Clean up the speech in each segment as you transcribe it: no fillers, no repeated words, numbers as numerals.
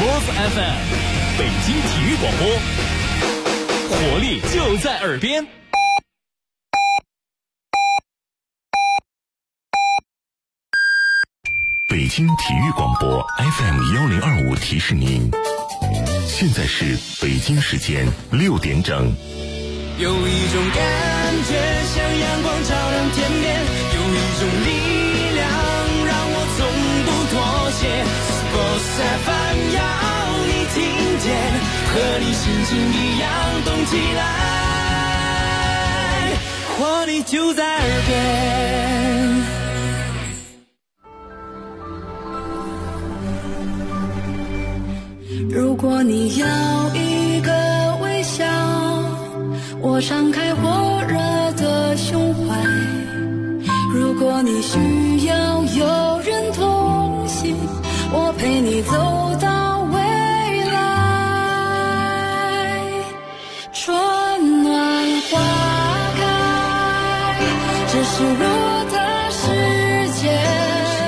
Move FM 北京体育广播，活力就在耳边。 北京体育广播 FM1025 提示您，现在是北京时间6点整。 有一种感觉像阳光照亮天边，有一种力量让我从不妥协。Sports FM 要你听见，和你心情一样动起来，活力就在耳边。 如果你要一个微笑，我敞开火热的胸怀。如果你需要有人同行，我陪你走到未来。春暖花开，这是我的世界。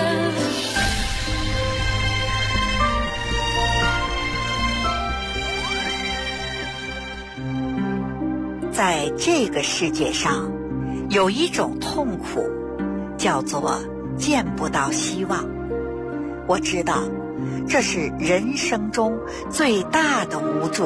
在这个世界上，有一种痛苦，叫做见不到希望。我知道，这是人生中最大的无助。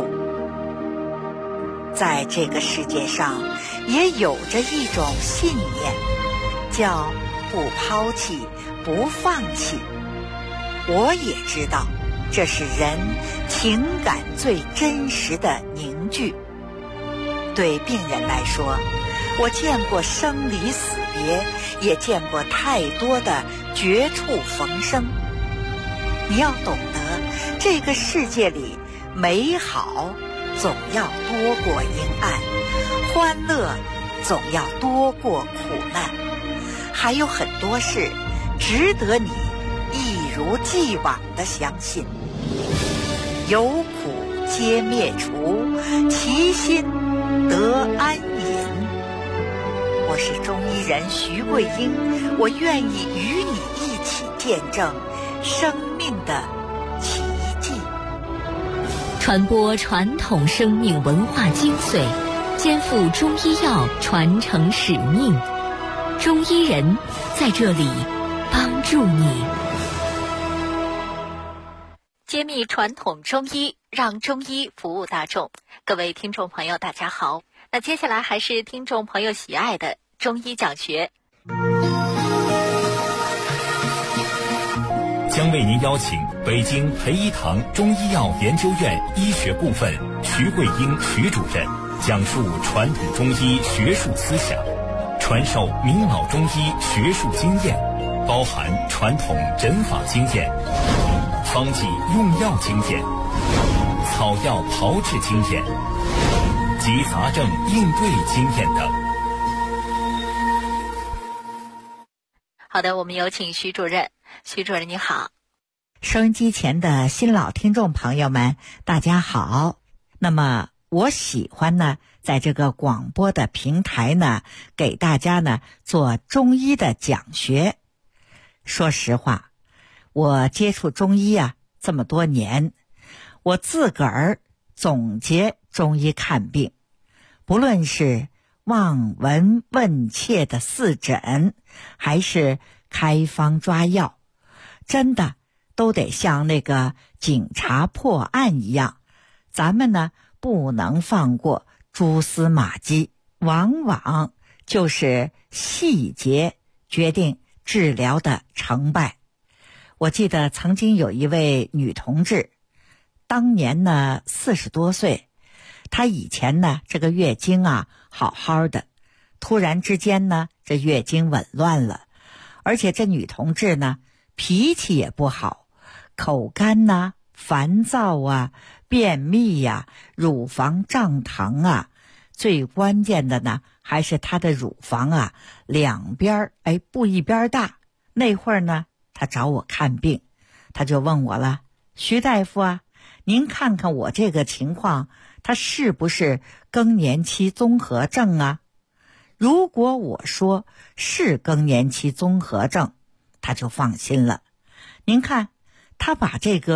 在这个世界上，也有着一种信念，叫不抛弃，不放弃。我也知道，这是人情感最真实的凝聚。对病人来说，我见过生离死别，也见过太多的绝处逢生。你要懂得，这个世界里美好总要多过阴暗，欢乐总要多过苦难，还有很多事值得你一如既往地相信。有苦皆灭除，其心得安隐。我是中医人徐桂英，我愿意与你一起见证生命的奇迹， 传播传统生命文化精髓，肩负中医药传承使命。中医人在这里帮助你，揭秘传统中医，让中医服务大众。各位听众朋友大家好，那接下来还是听众朋友喜爱的中医讲学， 将为您邀请北京培一堂中医药研究院医学部分徐桂英徐主任讲述传统中医学术思想，传授明老中医学术经验，包含传统诊法经验、方剂用药经验、草药炮制经验及杂症应对经验等。 好的，我们有请徐主任。徐主任你好。 收音机前的新老听众朋友们大家好。那么我喜欢呢在这个广播的平台呢给大家呢做中医的讲学。说实话，我接触中医啊这么多年，我自个儿总结中医看病，不论是望闻问切的四诊，还是开方抓药，真的都得像那个警察破案一样，咱们呢不能放过蛛丝马迹，往往就是细节决定治疗的成败。我记得曾经有一位女同志，当年呢40多岁，她以前呢这个月经啊好好的，突然之间呢这月经紊乱了，而且这女同志呢脾气也不好，口干呐、烦躁啊、便秘呀、乳房胀疼啊，最关键的呢还是她的乳房啊两边不一边大。那会儿呢她找我看病，她就问我了，徐大夫啊，您看看我这个情况，她是不是更年期综合症啊？如果我说是更年期综合症，她就放心了。您看，她把这个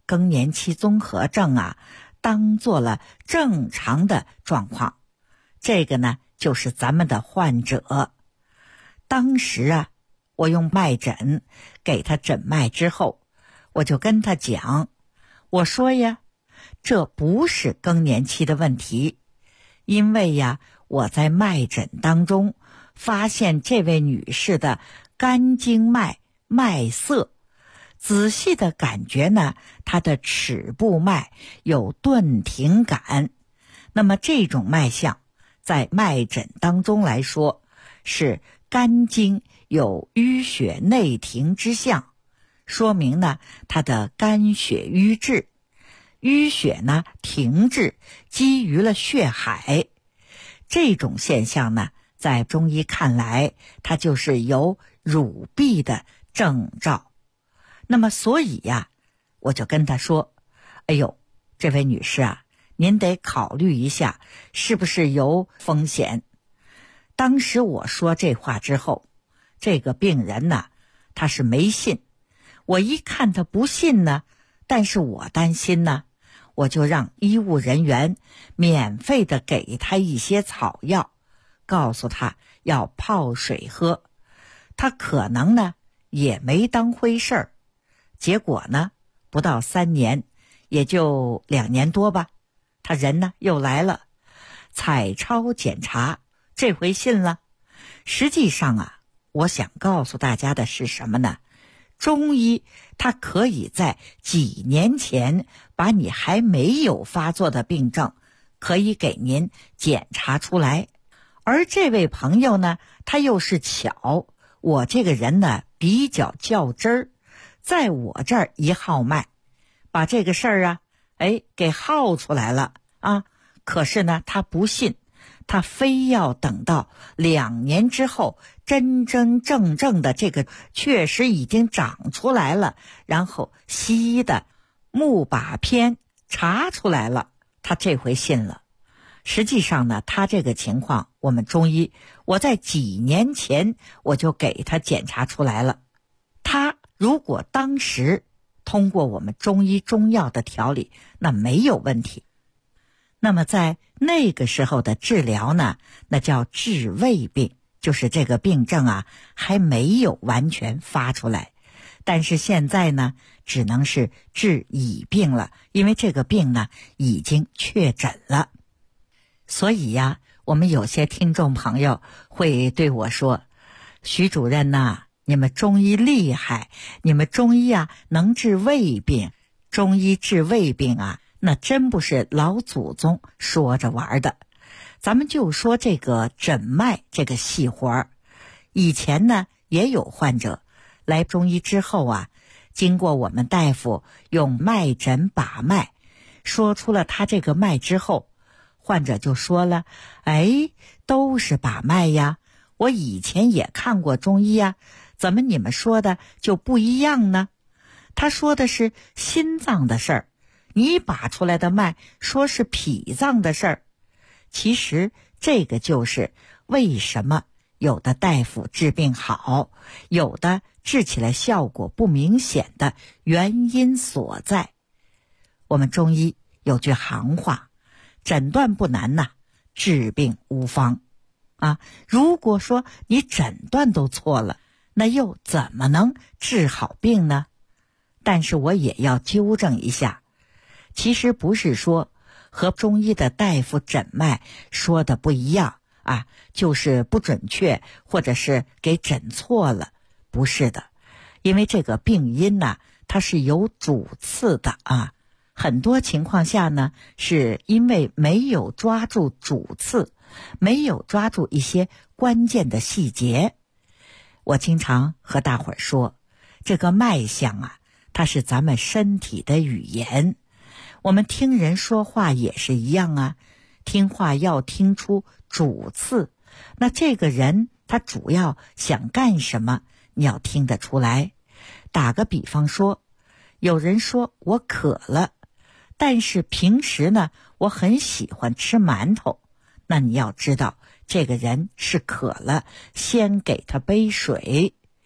更年期综合症啊当做了正常的状况。这个呢就是咱们的患者。当时啊，我用脉诊给他诊脉之后，我就跟他讲，我说呀，这不是更年期的问题，因为呀，我在脉诊当中发现这位女士的肝经脉脉色，仔细的感觉呢，她的尺部脉有顿停感。那么这种脉象在脉诊当中来说，是肝经有淤血内停之象，说明呢它的肝血瘀滞，淤血呢停滞，积于了血海。这种现象呢，在中医看来，它就是有乳痹的征兆。那么所以呀，我就跟他说，哎呦，这位女士啊，您得考虑一下是不是有风险。当时我说这话之后，这个病人呢，他是没信。我一看他不信呢，但是我担心呢，我就让医务人员免费的给他一些草药，告诉他要泡水喝。他可能呢也没当回事儿。结果呢，不到3年，也就2年多吧，他人呢又来了，彩超检查，这回信了。实际上啊，我想告诉大家的是什么呢？中医它可以在几年前把你还没有发作的病症可以给您检查出来。而这位朋友呢，他又是巧，我这个人呢比较较真儿，在我这儿一号脉，把这个事儿啊给号出来了啊。可是呢他不信，他非要等到2年之后真真正正的这个确实已经长出来了，然后西医的木把篇查出来了，他这回信了。实际上呢，他这个情况我们中医我在几年前我就给他检查出来了。他如果当时通过我们中医中药的调理，那没有问题。那么在那个时候的治疗呢，那叫治未病，就是这个病症啊还没有完全发出来。但是现在呢，只能是治已病了，因为这个病呢已经确诊了。所以呀，我们有些听众朋友会对我说，徐主任呐，你们中医厉害，你们中医啊能治胃病。中医治胃病啊，那真不是老祖宗说着玩的。咱们就说这个诊脉这个细活儿，以前呢也有患者来中医之后啊，经过我们大夫用脉诊把脉，说出了他这个脉之后，患者就说了，都是把脉呀，我以前也看过中医呀，怎么你们说的就不一样呢？他说的是心脏的事儿，你把出来的脉说是脾脏的事儿。其实这个就是为什么有的大夫治病好，有的治起来效果不明显的原因所在。我们中医有句行话，诊断不难呐，治病无方啊。如果说你诊断都错了，那又怎么能治好病呢？但是我也要纠正一下，其实不是说和中医的大夫诊脉说的不一样啊，就是不准确，或者是给诊错了，不是的。因为这个病因呢，它是有主次的啊。很多情况下呢，是因为没有抓住主次，没有抓住一些关键的细节。我经常和大伙儿说，这个脉象啊，它是咱们身体的语言。我们听人说话也是一样啊，听话要听出主次。那这个人他主要想干什么，你要听得出来。打个比方说，有人说我渴了，但是平时呢，我很喜欢吃馒头。那你要知道，这个人是渴了，先给他杯水。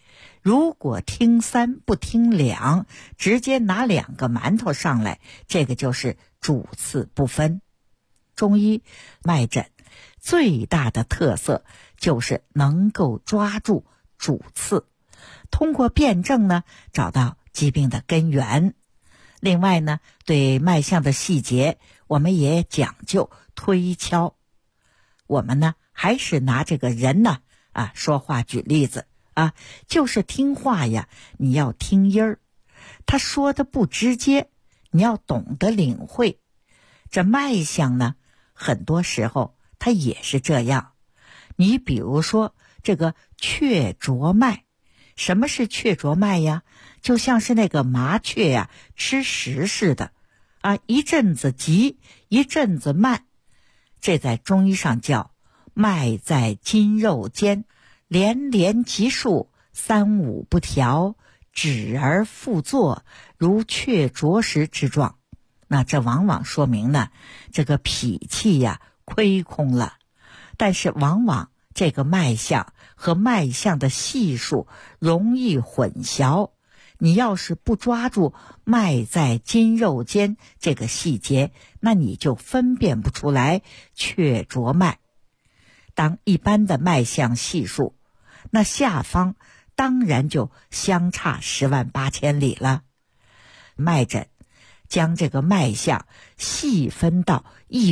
如果听3不听2，直接拿2个馒头上来，这个就是主次不分。中医脉诊最大的特色就是能够抓住主次，通过辩证呢找到疾病的根源。另外呢，对脉象的细节我们也讲究推敲。我们呢还是拿这个人呢说话举例子就是听话呀，你要听音儿，他说的不直接，你要懂得领会。这脉象呢很多时候它也是这样。你比如说这个雀啄脉，什么是雀啄脉呀？就像是那个麻雀呀吃食似的一阵子急一阵子慢。这在中医上叫脉在筋肉间，连连急数3、5不调，止而复作，如雀啄时之状。那这往往说明呢这个脾气呀亏空了。但是往往这个脉象和脉象的系数容易混淆，你要是不抓住脉在筋肉间这个细节，那你就分辨不出来雀啄脉。当一般的脉象系数，那下方当然就相差10万8千里了。脉诊将这个脉象细分到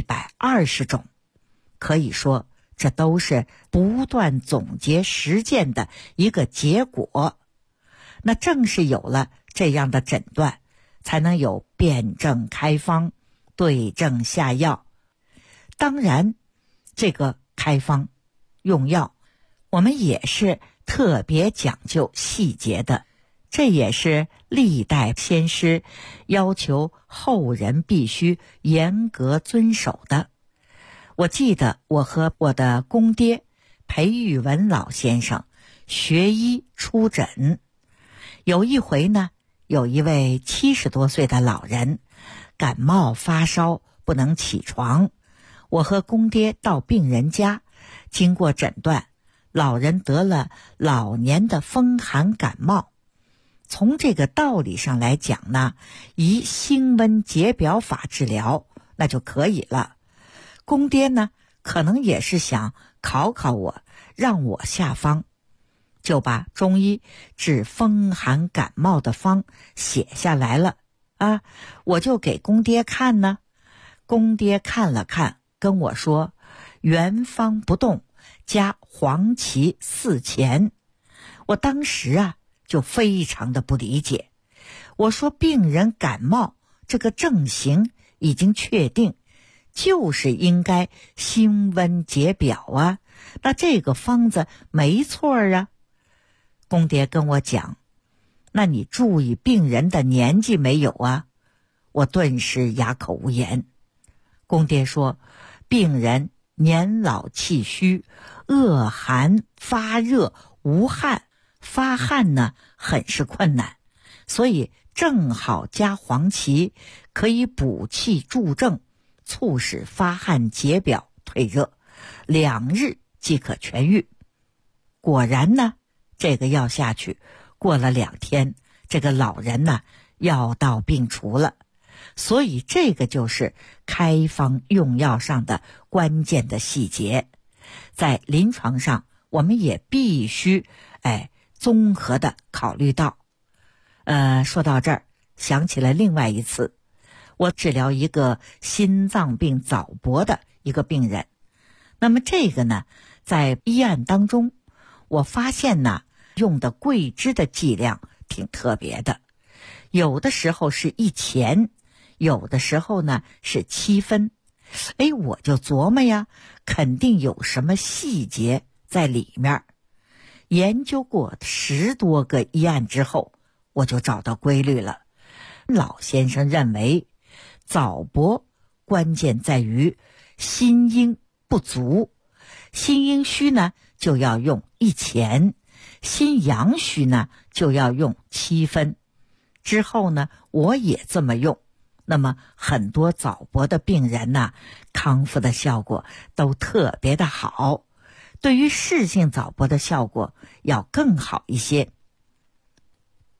120种，可以说这都是不断总结实践的一个结果。那正是有了这样的诊断，才能有辩证开方，对症下药。当然这个开方用药我们也是特别讲究细节的，这也是历代先师要求后人必须严格遵守的。我记得我和我的公爹裴玉文老先生学医出诊，有一回呢，有一位70多岁的老人感冒发烧不能起床，我和公爹到病人家，经过诊断，老人得了老年的风寒感冒。从这个道理上来讲呢，以辛温解表法治疗那就可以了。公爹呢可能也是想考考我，让我下方，就把中医治风寒感冒的方写下来了我就给公爹看呢。公爹看了看跟我说，原方不动，加黄芪4钱。我当时就非常的不理解，我说病人感冒这个症型已经确定，就是应该辛温解表那这个方子没错公爹跟我讲，那你注意病人的年纪没有我顿时哑口无言。公爹说，病人年老气虚，恶寒发热无汗，发汗呢很是困难，所以正好加黄芪，可以补气助正，促使发汗解表退热，2日即可痊愈。果然呢，这个药下去，过了2天，这个老人呢药到病除了。所以这个就是开方用药上的关键的细节，在临床上我们也必须综合的考虑到。说到这儿，想起了另外一次，我治疗一个心脏病早搏的一个病人。那么这个呢，在医案当中，我发现呢，用的桂枝的剂量挺特别的，有的时候是1钱，有的时候呢是7分。我就琢磨呀，肯定有什么细节在里面。研究过10多个医案之后，我就找到规律了。老先生认为，早搏关键在于心阴不足，心阴虚呢就要用1钱，心阳虚呢就要用7分。之后呢，我也这么用。那么很多早搏的病人呢，康复的效果都特别的好，对于适性早搏的效果要更好一些。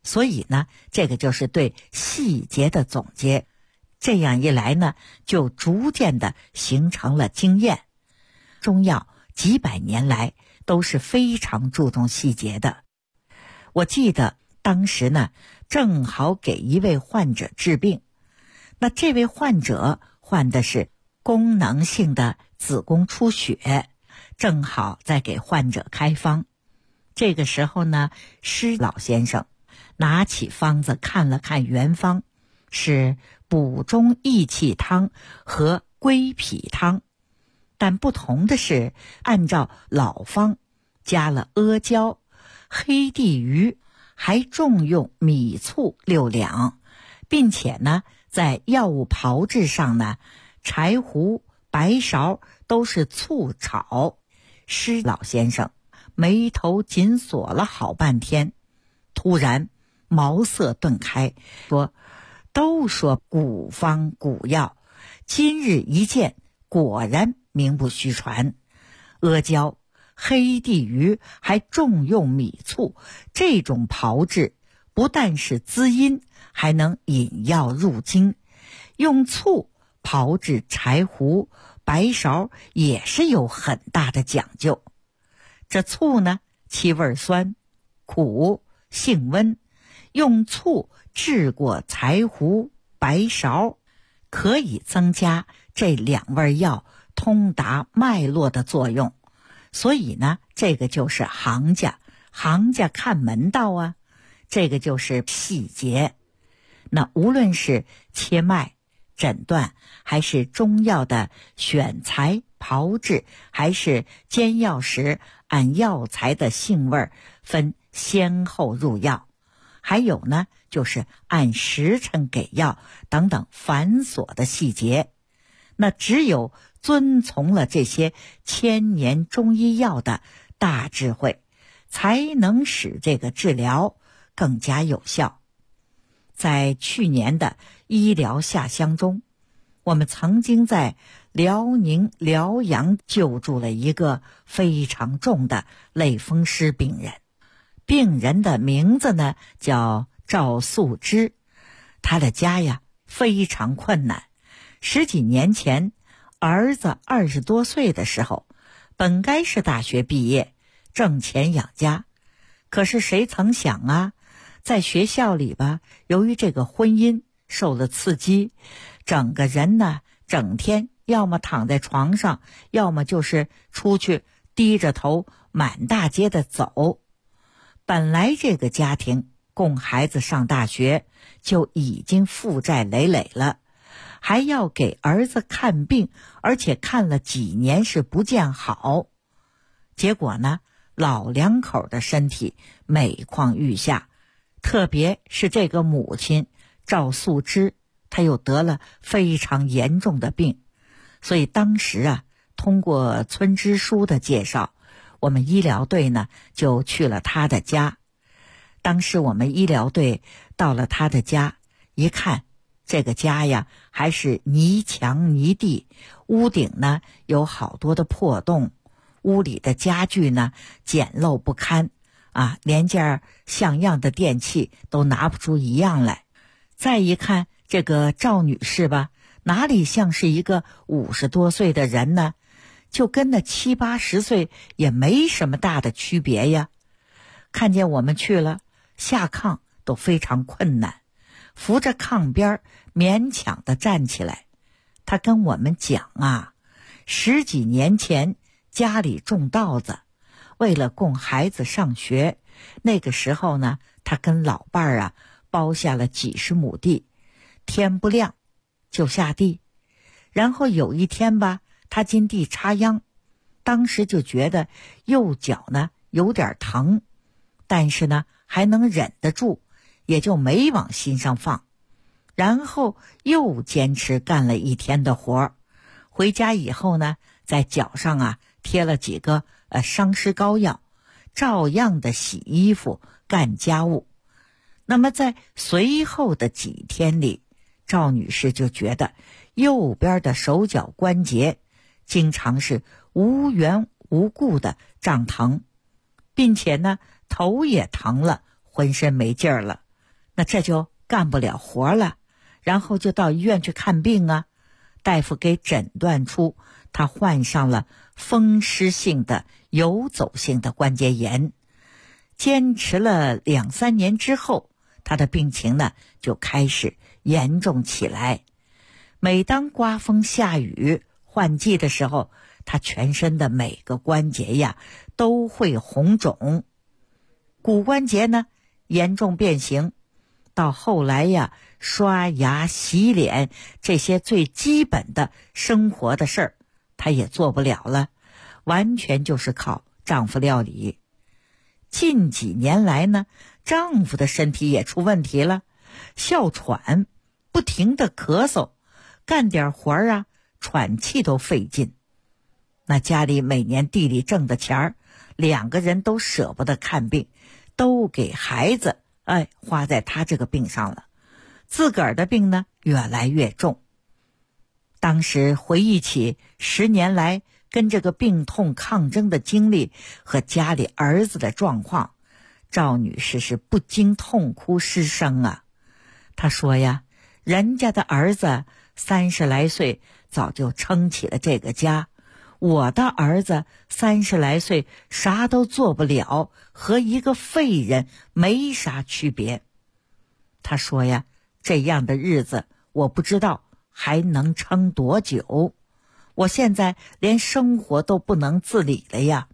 所以呢，这个就是对细节的总结。这样一来呢，就逐渐的形成了经验。中药几百年来都是非常注重细节的。我记得当时呢，正好给一位患者治病，那这位患者患的是功能性的子宫出血，正好在给患者开方。这个时候呢，施老先生拿起方子看了看原方，是补中益气汤和归脾汤，但不同的是，按照老方加了阿胶、黑地榆，还重用米醋6两，并且呢，在药物炮制上呢，柴胡、白芍都是醋炒。施老先生眉头紧锁了好半天，突然茅塞顿开，说：都说古方古药，今日一见，果然名不虚传。阿胶、黑地榆还重用米醋，这种炮制不但是滋阴，还能引药入经。用醋炮制柴胡、白芍也是有很大的讲究。这醋呢，气味酸、苦、性温，用醋治过柴胡、白芍，可以增加这2味药通达脉络的作用。所以呢，这个就是行家看门道啊，这个就是细节。那无论是切脉、诊断，还是中药的选材、炮制，还是煎药时按药材的性味分先后入药，还有呢，就是按时辰给药等等繁琐的细节。那只有遵从了这些千年中医药的大智慧，才能使这个治疗更加有效。在去年的医疗下乡中，我们曾经在辽宁辽阳救助了一个非常重的类风湿病人。病人的名字呢叫赵素芝，他的家呀非常困难。10几年前，儿子20多岁的时候，本该是大学毕业，挣钱养家。可是谁曾想啊，在学校里吧，由于这个婚姻受了刺激，整个人呢整天要么躺在床上，要么就是出去低着头满大街的走。本来这个家庭供孩子上大学就已经负债累累了，还要给儿子看病，而且看了几年是不见好。结果呢，老两口的身体每况愈下，特别是这个母亲赵素芝，她又得了非常严重的病。所以当时啊，通过村支书的介绍，我们医疗队呢就去了他的家。当时我们医疗队到了他的家，一看这个家呀还是泥墙泥地，屋顶呢有好多的破洞，屋里的家具呢简陋不堪啊，连件像样的电器都拿不出一样来。再一看这个赵女士吧，哪里像是一个50多岁的人呢，就跟那70、80岁也没什么大的区别呀。看见我们去了，下炕都非常困难，扶着炕边勉强地站起来。他跟我们讲啊，10几年前家里种稻子，为了供孩子上学，那个时候呢，他跟老伴儿啊包下了几十亩地，天不亮就下地。然后有一天吧，他进地插秧，当时就觉得右脚呢有点疼，但是呢还能忍得住，也就没往心上放。然后又坚持干了一天的活，回家以后呢，在脚上啊贴了几个伤湿膏药，照样的洗衣服干家务。那么在随后的几天里，赵女士就觉得右边的手脚关节经常是无缘无故的胀疼，并且呢头也疼了，浑身没劲儿了。 那这就干不了活了，然后就到医院去看病啊。大夫给诊断出他患上了风湿性的游走性的关节炎。坚持了2-3年之后，他的病情呢就开始严重起来。每当刮风下雨换季的时候，他全身的每个关节呀都会红肿，骨关节呢严重变形，到后来呀，刷牙洗脸这些最基本的生活的事儿他也做不了了，完全就是靠丈夫料理。近几年来呢，丈夫的身体也出问题了，哮喘，不停地咳嗽，干点活儿啊喘气都费劲。那家里每年地里挣的钱儿，2个人都舍不得看病，都给孩子花在他这个病上了，自个儿的病呢越来越重。当时回忆起10年来跟这个病痛抗争的经历和家里儿子的状况，赵女士是不禁痛哭失声啊。她说呀，人家的儿子30来岁早就撑起了这个家，我的儿子30来岁啥都做不了，和一个废人没啥区别。她说呀，这样的日子我不知道还能撑多久，我现在连生活都不能自理了呀。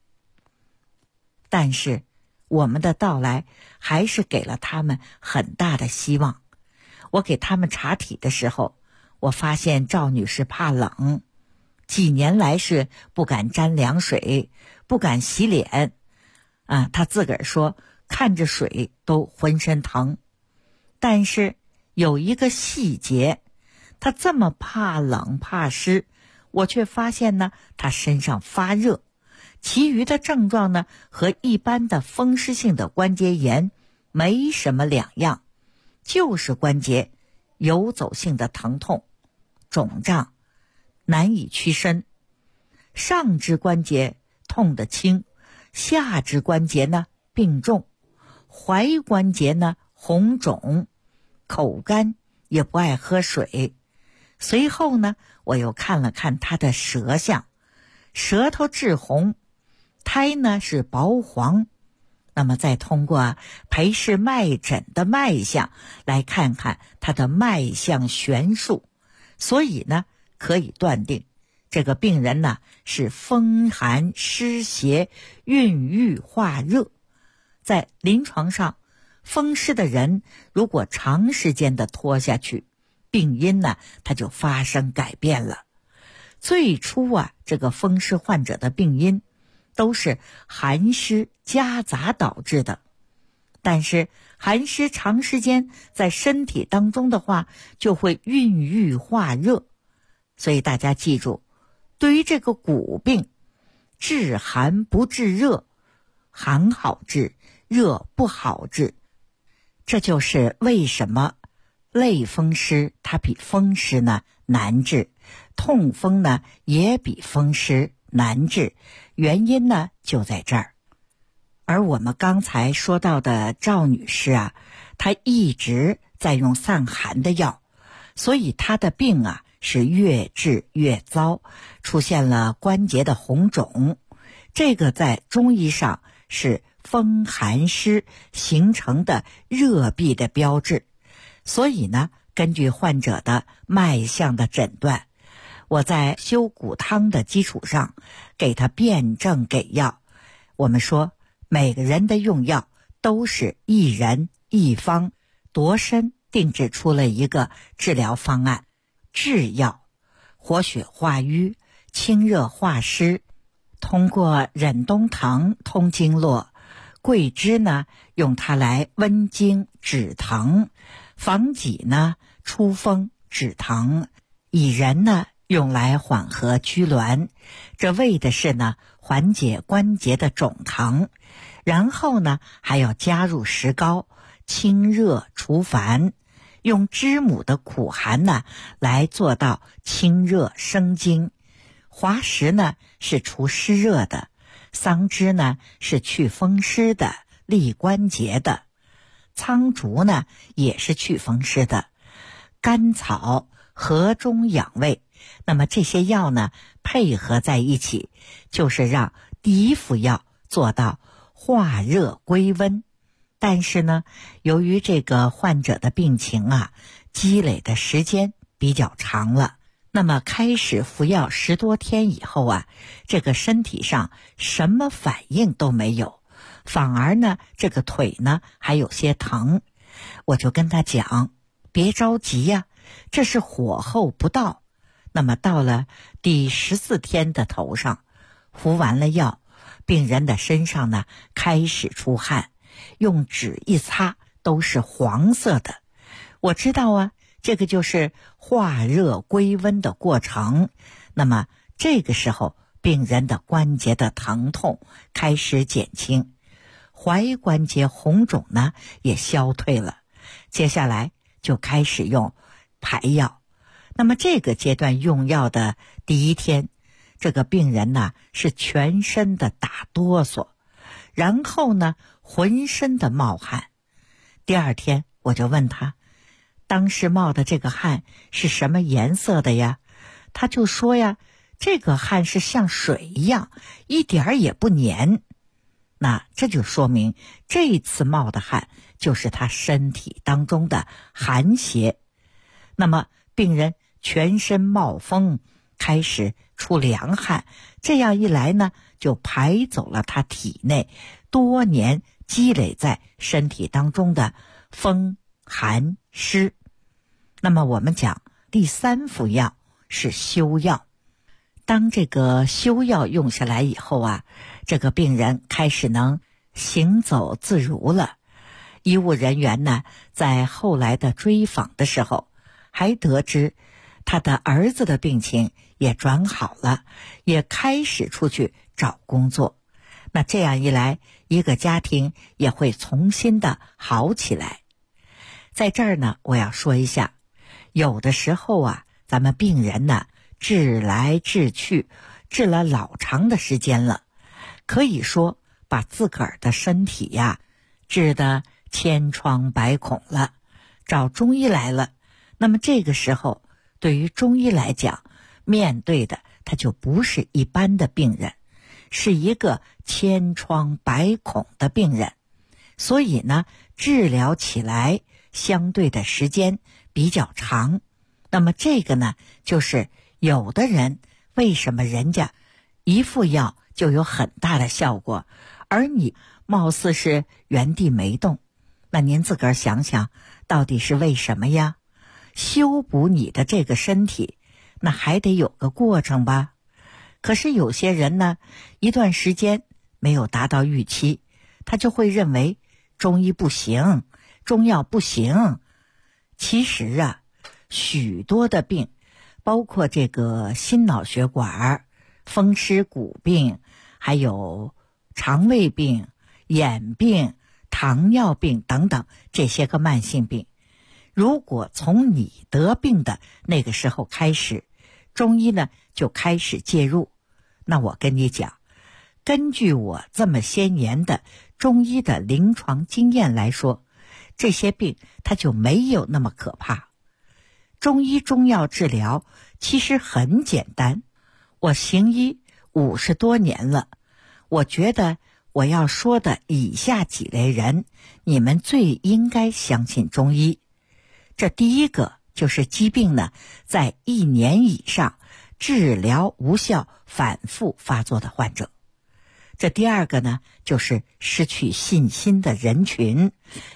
但是我们的到来还是给了他们很大的希望。我给他们查体的时候，我发现赵女士怕冷，几年来是不敢沾凉水，不敢洗脸她自个儿说看着水都浑身疼。但是有一个细节，她这么怕冷怕湿，我却发现呢她身上发热，其余的症状呢和一般的风湿性的关节炎没什么两样，就是关节游走性的疼痛、肿胀，难以屈伸。上肢关节痛得轻，下肢关节呢病重，踝关节呢红肿，口干，也不爱喝水。随后呢，我又看了看他的舌象，舌头质红，苔呢是薄黄。那么再通过裴氏脉诊的脉象来看看他的脉象悬殊，所以呢可以断定这个病人呢是风寒湿邪郁郁化热。在临床上，风湿的人如果长时间的拖下去，病因呢它就发生改变了。最初这个风湿患者的病因都是寒湿夹杂导致的，但是寒湿长时间在身体当中的话，就会郁郁化热。所以大家记住，对于这个骨病，治寒不治热，寒好治，热不好治。这就是为什么类风湿它比风湿呢难治，痛风呢也比风湿难治，原因呢就在这儿。而我们刚才说到的赵女士她一直在用散寒的药，所以她的病是越治越糟，出现了关节的红肿。这个在中医上是风寒湿形成的热痹的标志。所以呢，根据患者的脉象的诊断，我在修骨汤的基础上给他辨证给药。我们说每个人的用药都是一人一方，度身定制出了一个治疗方案。治药活血化瘀，清热化湿，通过忍冬藤通经络，桂枝呢用它来温经止疼，防己呢出风止疼，薏仁呢用来缓和拘挛，这为的是呢缓解关节的肿疼。然后呢还要加入石膏，清热除烦，用知母的苦寒呢来做到清热生津。滑石呢是除湿热的，桑枝呢是去风湿的，利关节的。 苍竹呢也是祛风湿的，甘草和中养胃。那么这些药呢配合在一起，就是让第一副药做到化热归温。但是呢，由于这个患者的病情啊积累的时间比较长了，那么开始服药10多天以后啊，这个身体上什么反应都没有，反而呢这个腿呢还有些疼。我就跟他讲，别着急呀，这是火候不到。那么到了第14天的头上，服完了药，病人的身上呢开始出汗，用纸一擦都是黄色的。我知道啊，这个就是化热归温的过程。那么这个时候病人的关节的疼痛开始减轻，踝关节红肿呢也消退了，接下来就开始用排药。那么这个阶段用药的第一天，这个病人呢是全身的打哆嗦，然后呢浑身的冒汗。第二天我就问他，当时冒的这个汗是什么颜色的呀？他就说呀，这个汗是像水一样，一点儿也不黏。那这就说明这次冒的汗就是他身体当中的寒邪。那么病人全身冒风，开始出凉汗，这样一来呢，就排走了他体内多年积累在身体当中的风寒湿。那么我们讲第3副药是休药。当这个休药用下来以后啊，这个病人开始能行走自如了。医务人员呢，在后来的追访的时候，还得知他的儿子的病情也转好了，也开始出去找工作。那这样一来，一个家庭也会重新的好起来。在这儿呢，我要说一下，有的时候啊，咱们病人呢治来治去，治了老长的时间了，可以说把自个儿的身体呀治得千疮百孔了，找中医来了。那么这个时候对于中医来讲，面对的他就不是一般的病人，是一个千疮百孔的病人。所以呢，治疗起来相对的时间比较长。那么这个呢，就是有的人为什么人家一副药就有很大的效果，而你貌似是原地没动。那您自个儿想想，到底是为什么呀？修补你的这个身体，那还得有个过程吧。可是有些人呢，一段时间没有达到预期，他就会认为中医不行，中药不行。其实啊，许多的病，包括这个心脑血管、风湿骨病，还有肠胃病、眼病、糖尿病等等这些个慢性病，如果从你得病的那个时候开始，中医呢就开始介入，那我跟你讲，根据我这么些年的中医的临床经验来说，这些病它就没有那么可怕。中医中药治疗其实很简单，我行医50多年了，我觉得我要说的以下几类人，你们最应该相信中医。这第一个就是疾病呢在1年以上治疗无效反复发作的患者。这第二个呢，就是失去信心的人群，